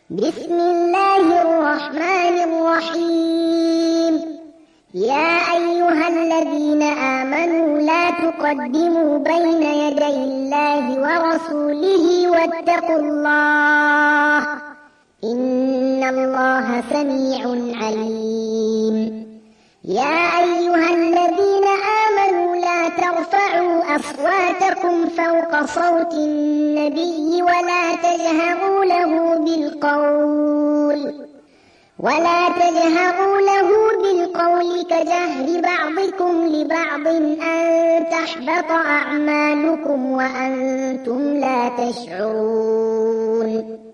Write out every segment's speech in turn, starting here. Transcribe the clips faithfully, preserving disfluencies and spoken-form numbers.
بسم الله الرحمن الرحيم. يا أيها الذين آمنوا لا تقدموا بين يدي الله ورسوله واتقوا الله إن الله سميع عليم. يا أيها الذين آمنوا لا ترفعوا أصواتكم فوق صوت النبي ولا تجهروا له بالقول ولا تجهروا له بالقول كجهر بعضكم لبعض أن تحبط أعمالكم وأنتم لا تشعرون.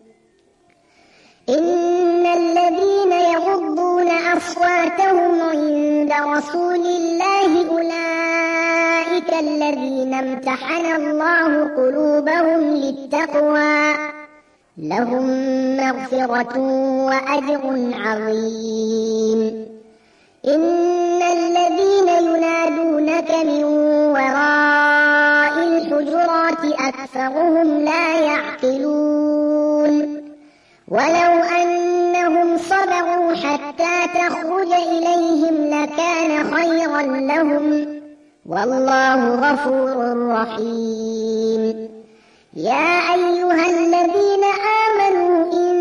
إن الذين يغضون أصواتهم عند رسول الله أولئك الذين امتحن الله قلوبهم للتقوى لهم مغفرة وأجر عظيم. إن الذين ينادونك من وراء الحجرات أكثرهم لا يعقلون. ولو أنهم صبروا حتى تخرج إليهم لكان خيرا لهم والله غفور رحيم. يا أيها الذين آمنوا إن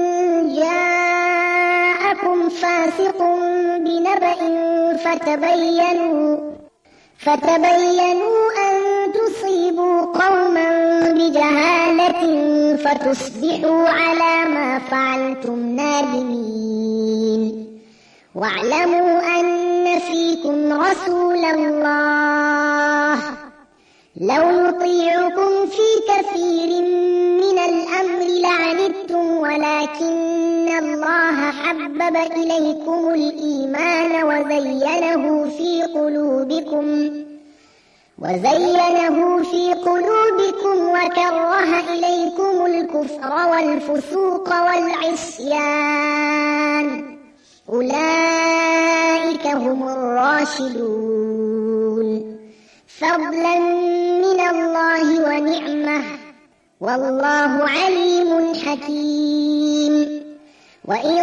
جاءكم فاسق بنبأ فتبينوا فتبينوا أن تصيبوا قوما بجهالة فتصبحوا على ما فعلتم نادمين. واعلموا أن فيكم رسول الله لو يطيعكم في كثير من الأمر لعنتم ولكن الله حبب إليكم الإيمان وزينه في قلوبكم وزينه في قلوبكم وكره إليكم الكفر والفسوق والعصيان أولئك هم الراشدون فضلا من الله ونعمة والله عليم حكيم. وإن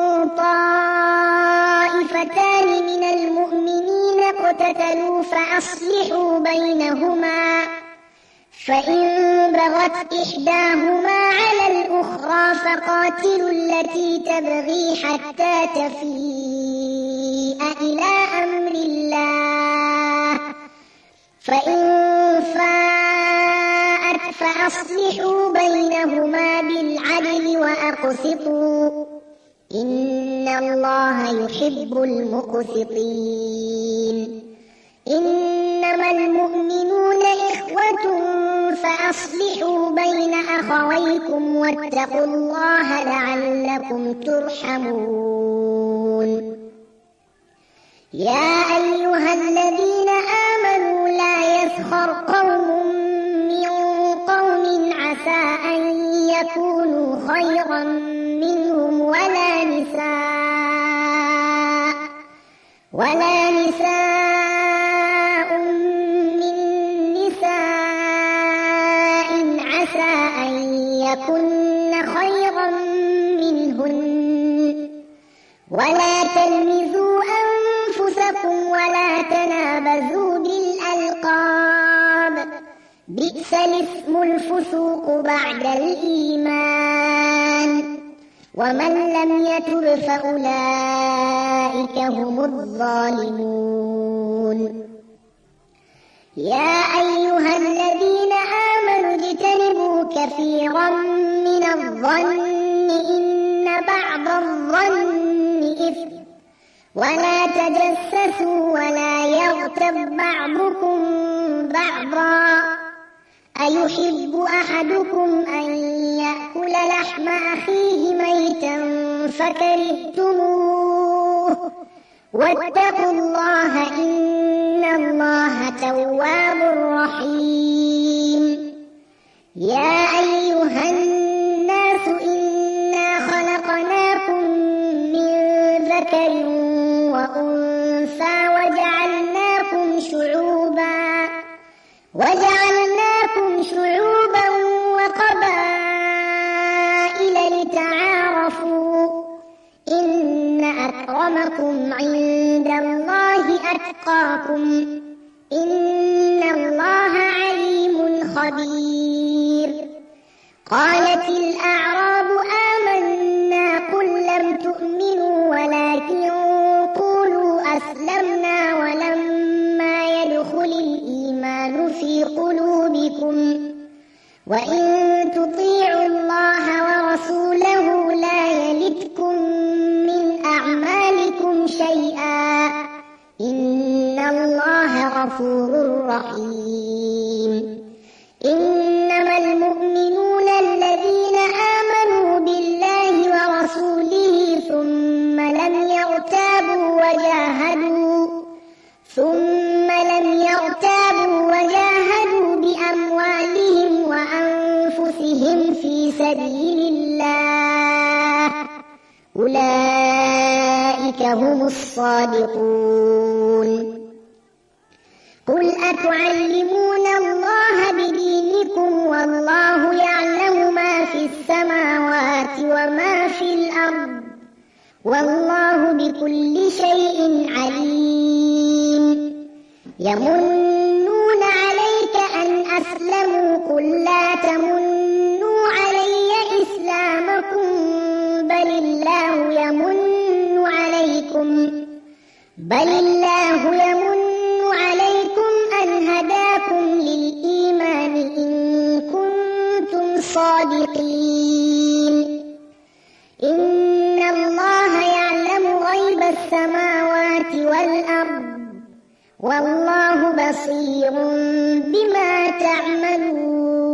طائفتان من المؤمنين اقتتلوا فأصلحوا بينهما فإن بغت إحداهما على الأخرى فقاتلوا التي تبغي حتى تفيء إلى أمر الله فإن فاءت فأصلحوا بينهما بالعدل وأقسطوا إن الله يحب المقسطين. إنما المؤمنون إخوة فأصلحوا بين أخويكم واتقوا الله لعلكم ترحمون. يا أيها الذين آمنوا لا يسخر قوم من قوم عسى أن يكونوا خيرا منهم ولا نساء ولا نساء من نساء عسى أن يكن خيرا منهن ولا تلمزوا أنفسكم ولا تنابزوا بالألقاب بئس الاسم الفسوق بعد الإيمان ومن لم يتب فأولئك هم الظالمون. يا أيها الذين آمنوا اجتنبوا كثيرا من الظن إن بعض الظن إثم ولا تجسسوا ولا يغتب بعضكم بعضا أيحب أحدكم أن يأكل لحم أخيه ميتا فكرهتموه واتقوا الله إن الله تواب رحيم. يا أيها الناس إنا خلقناكم من ذكر وأنثى وجعلناكم شعوبا وجعلناكم شعوبا وقبائل لتعارفوا تعارفوا إن أكرمكم عند الله أتقاكم إن الله عليم خبير. قالت الأعراب آمنا قل لم تؤمنوا ولكن قولوا أسلمنا ولما يدخل الإيمان في قلوبكم وإن تطيعوا الله ورسوله لا يلتكم من أعمالكم شيئا إن الله غفور رحيم. إنما المؤمنون الذين آمنوا بالله ورسوله ثم لم يرتابوا وجاهدوا ثم لم يرتابوا وجاهدوا بأموالهم وأنفسهم في سبيل الله أولئك هم الصادقون. قل أتعلمون الله بدينكم والله يعلم ما في السماوات وما في الأرض والله بكل شيء عليم. يمنون عليك أن أسلموا قل لا تمنوا علي إسلامكم بل الله يمن عليكم بل الله يمن عليكم أن هداكم للإيمان إن كنتم صادقين. إن الله يعلم غيب السماوات والأرض والله بصير بما تعملون.